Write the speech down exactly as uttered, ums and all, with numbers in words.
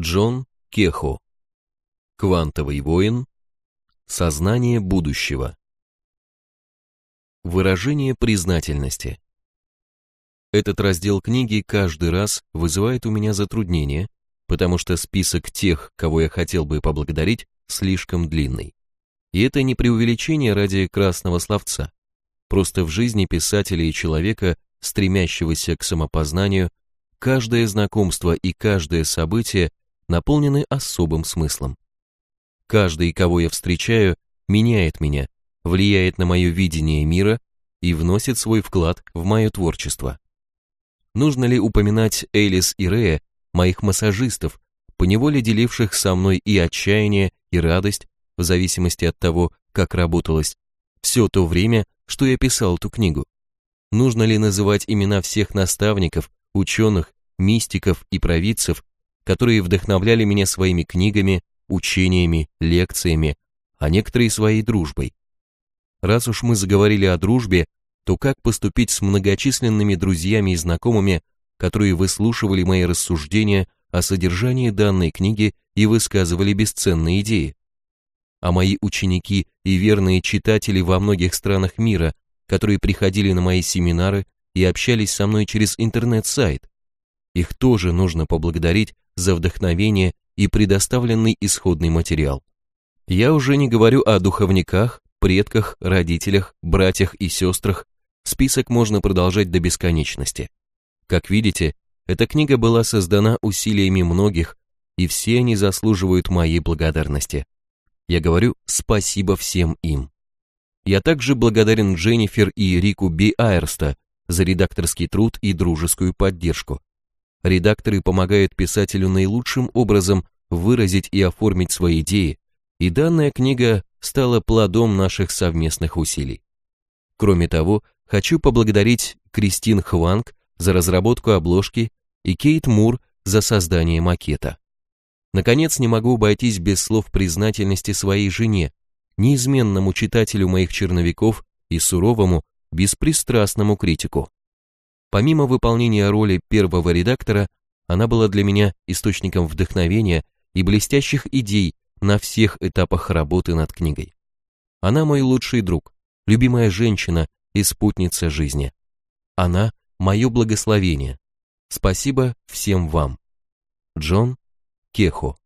Джон Кехо. Квантовый воин. Сознание будущего. Выражение признательности. Этот раздел книги каждый раз вызывает у меня затруднение, потому что список тех, кого я хотел бы поблагодарить, слишком длинный. И это не преувеличение ради красного словца. Просто в жизни писателя и человека, стремящегося к самопознанию, каждое знакомство и каждое событие наполнены особым смыслом. Каждый, кого я встречаю, меняет меня, влияет на мое видение мира и вносит свой вклад в мое творчество. Нужно ли упоминать Элис и Рея, моих массажистов, поневоле деливших со мной и отчаяние, и радость, в зависимости от того, как работалось, все то время, что я писал эту книгу? Нужно ли называть имена всех наставников, ученых, мистиков и провидцев, которые вдохновляли меня своими книгами, учениями, лекциями, а некоторые своей дружбой? Раз уж мы заговорили о дружбе, то как поступить с многочисленными друзьями и знакомыми, которые выслушивали мои рассуждения о содержании данной книги и высказывали бесценные идеи? А мои ученики и верные читатели во многих странах мира, которые приходили на мои семинары и общались со мной через интернет-сайт, их тоже нужно поблагодарить за вдохновение и предоставленный исходный материал. Я уже не говорю о духовниках, предках, родителях, братьях и сестрах, список можно продолжать до бесконечности. Как видите, эта книга была создана усилиями многих, и все они заслуживают моей благодарности. Я говорю спасибо всем им. Я также благодарен Дженнифер и Рику Би Айрста за редакторский труд и дружескую поддержку. Редакторы помогают писателю наилучшим образом выразить и оформить свои идеи, и данная книга стала плодом наших совместных усилий. Кроме того, хочу поблагодарить Кристин Хванг за разработку обложки и Кейт Мур за создание макета. Наконец, не могу обойтись без слов признательности своей жене, неизменному читателю моих черновиков и суровому, беспристрастному критику. Помимо выполнения роли первого редактора, она была для меня источником вдохновения и блестящих идей на всех этапах работы над книгой. Она мой лучший друг, любимая женщина и спутница жизни. Она – мое благословение. Спасибо всем вам. Джон Кехо.